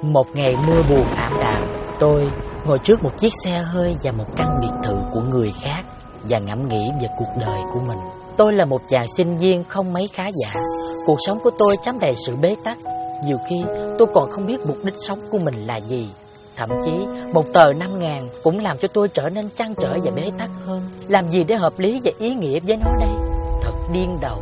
Một ngày mưa buồn ảm đạm, tôi ngồi trước một chiếc xe hơi và một căn biệt thự của người khác và ngẫm nghĩ về cuộc đời của mình. Tôi là một chàng sinh viên không mấy khá giả. Cuộc sống của tôi tràn đầy sự bế tắc. Nhiều khi tôi còn không biết mục đích sống của mình là gì. Thậm chí một tờ 5.000 cũng làm cho tôi trở nên trăn trở và bế tắc hơn. Làm gì để hợp lý và ý nghĩa với nó đây? Thật điên đầu.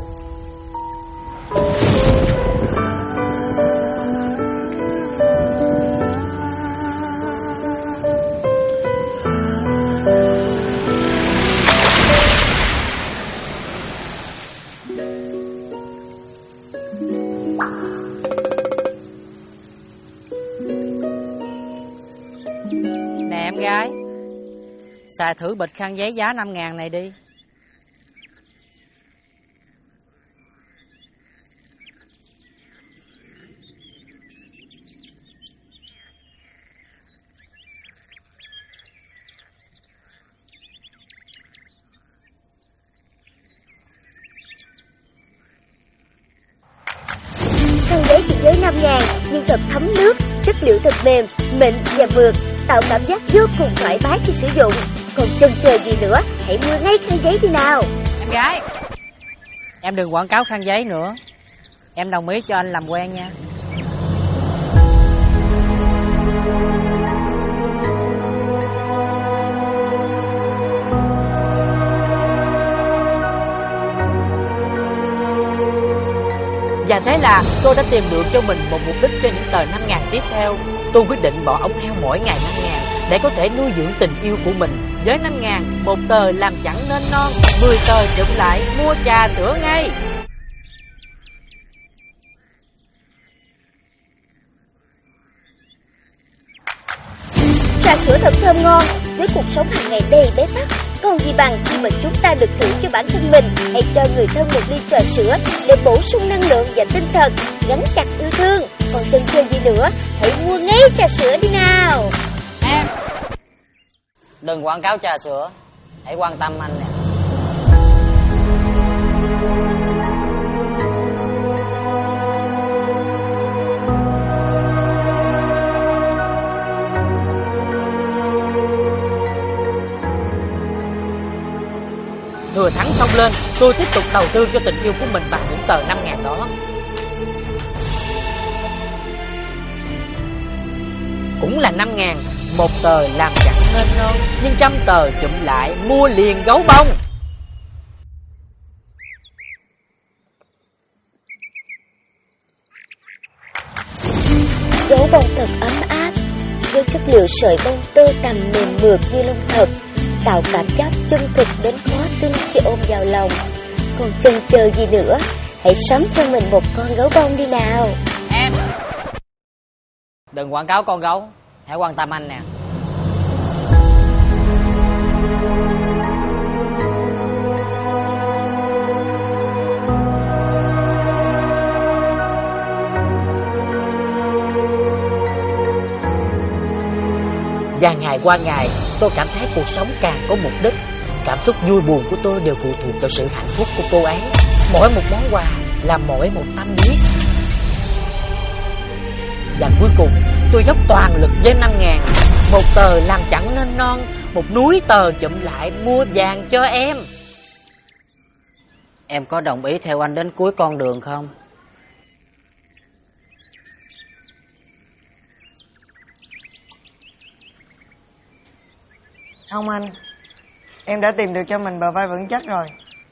Nè em gái, xài thử bịch khăn giấy giá 5.000 này đi. Khăn giấy trị giá 5.000 nhưng thật thấm nước, chất liệu thật mềm, mịn và mượt, tạo cảm giác vô cùng thoải mái khi sử dụng. Còn chần chờ gì nữa, hãy mua ngay khăn giấy đi nào. Em gái, em đừng quảng cáo khăn giấy nữa. Em đồng ý cho anh làm quen nha. Và thế là tôi đã tìm được cho mình một mục đích cho những tờ 5.000 tiếp theo. Tôi quyết định bỏ ống heo mỗi ngày 5.000 để có thể nuôi dưỡng tình yêu của mình. Với 5.000, một tờ làm chẳng nên non, 10 tờ chụm lại mua trà sữa ngay. Trà sữa thật thơm ngon, với cuộc sống hàng ngày đầy bế tắc, còn gì bằng khi mà chúng ta được thưởng cho bản thân mình hay cho người thân một ly trà sữa để bổ sung năng lượng và tinh thần, gắn chặt yêu thương. Còn chần chờ gì nữa, hãy mua ngay trà sữa đi nào. Em, đừng quảng cáo trà sữa, hãy quan tâm anh nè. Thừa thắng xông lên, tôi tiếp tục đầu tư cho tình yêu của mình bằng những tờ 5.000 đó. Cũng là 5.000, một tờ làm chẳng nên non, nhưng 100 tờ chụm lại mua liền gấu bông. Gấu bông thật ấm áp, với chất liệu sợi bông tơ tằm mềm mượt như lông thật, tạo cảm giác chân thực đến khó tin khi ôm vào lòng. Còn chần chờ gì nữa, hãy sắm cho mình một con gấu bông đi nào. Em, đừng quảng cáo con gấu, hãy quan tâm anh nè. Và ngày qua ngày, tôi cảm thấy cuộc sống càng có mục đích. Cảm xúc vui buồn của tôi đều phụ thuộc vào sự hạnh phúc của cô ấy. Mỗi một món quà là mỗi một tâm huyết. Và cuối cùng, tôi dốc toàn lực với 5.000. Một tờ làm chẳng nên non, một núi tờ chụm lại mua vàng cho em. Em có đồng ý theo anh đến cuối con đường không? Không anh, em đã tìm được cho mình bờ vai vững chắc rồi.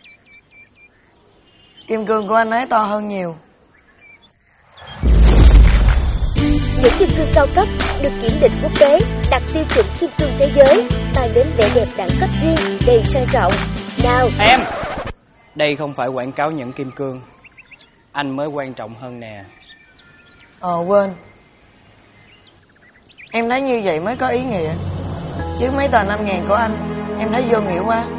Kim cương của anh ấy to hơn nhiều. Những kim cương cao cấp được kiểm định quốc tế, đạt tiêu chuẩn kim cương thế giới, mang đến vẻ đẹp đẳng cấp riêng, đầy sang trọng. Nào Em, đây không phải quảng cáo những kim cương, anh mới quan trọng hơn nè. Quên. Em thấy như vậy mới có ý nghĩa. Chứ mấy tờ 5.000 của anh em thấy vô nghĩa quá.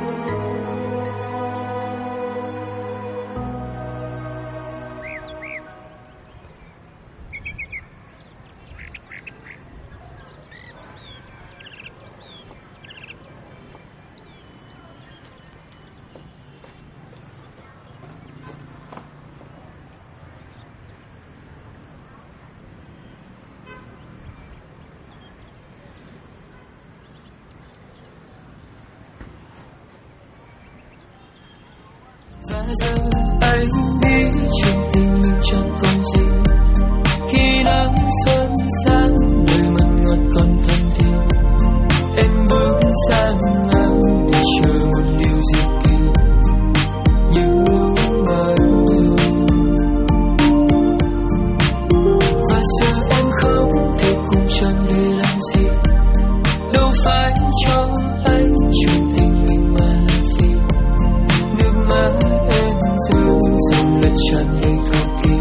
giờ anh nghĩ chuyện tình mình chẳng còn gì. Khi nắng xuân sáng người mặn ngọt còn thầm thì em bước sang ngang để chờ một điều gì kỳ như màn yêu. Và giờ em không thể cùng chẳng để làm gì, đâu phải cho anh chuyện tình mình mà là vì nước mắt em rơi dòng lệ tràn đầy cầu kỳ.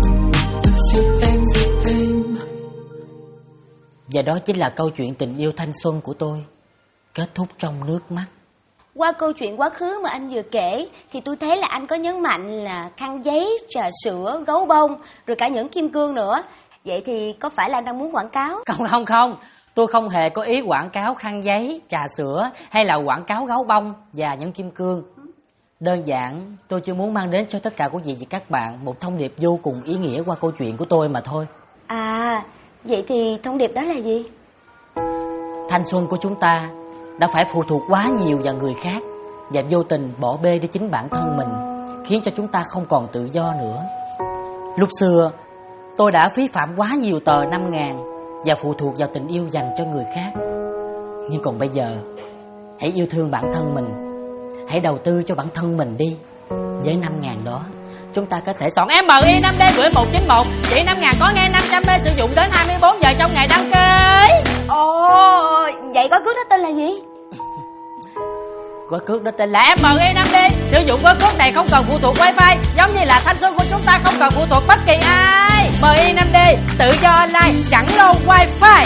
Và đó chính là câu chuyện tình yêu thanh xuân của tôi, kết thúc trong nước mắt. Qua câu chuyện quá khứ mà anh vừa kể thì tôi thấy là anh có nhấn mạnh là khăn giấy, trà sữa, gấu bông, rồi cả những kim cương nữa. Vậy thì có phải là anh đang muốn quảng cáo? Không, tôi không hề có ý quảng cáo khăn giấy, trà sữa hay là quảng cáo gấu bông và những kim cương. Đơn giản tôi chỉ muốn mang đến cho tất cả quý vị và các bạn một thông điệp vô cùng ý nghĩa qua câu chuyện của tôi mà thôi. À, vậy thì thông điệp đó là gì? Thanh xuân của chúng ta đã phải phụ thuộc quá nhiều vào người khác và vô tình bỏ bê đi chính bản thân mình, khiến cho chúng ta không còn tự do nữa. Lúc xưa tôi đã phí phạm quá nhiều tờ 5.000 và phụ thuộc vào tình yêu dành cho người khác. Nhưng còn bây giờ, hãy yêu thương bản thân mình, hãy đầu tư cho bản thân mình đi. Với 5.000 đó, chúng ta có thể soạn MI 5D gửi 191, chỉ 5.000 có nghe 500B sử dụng đến 24 giờ trong ngày đăng ký. Ồ, vậy gói cước đó tên là gì? Gói cước đó tên là MI 5D. Sử dụng gói cước này không cần phụ thuộc wifi, giống như là thanh xuân của chúng ta không cần phụ thuộc bất kỳ ai. MI 5D tự do online, chẳng lâu wifi.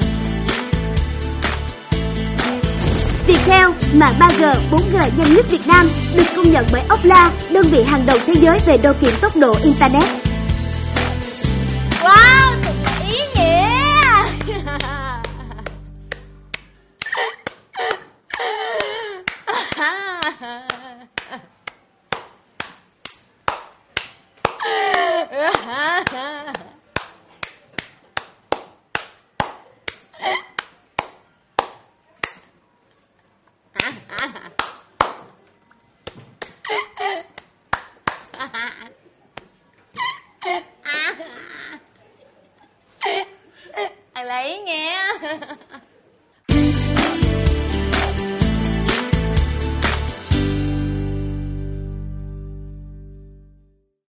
Viettel, mạng 3G, 4G nhanh nhất Việt Nam, được công nhận bởi Ookla, đơn vị hàng đầu thế giới về đo kiểm tốc độ Internet. Wow, thật là ý nghĩa. Anh lấy nghe.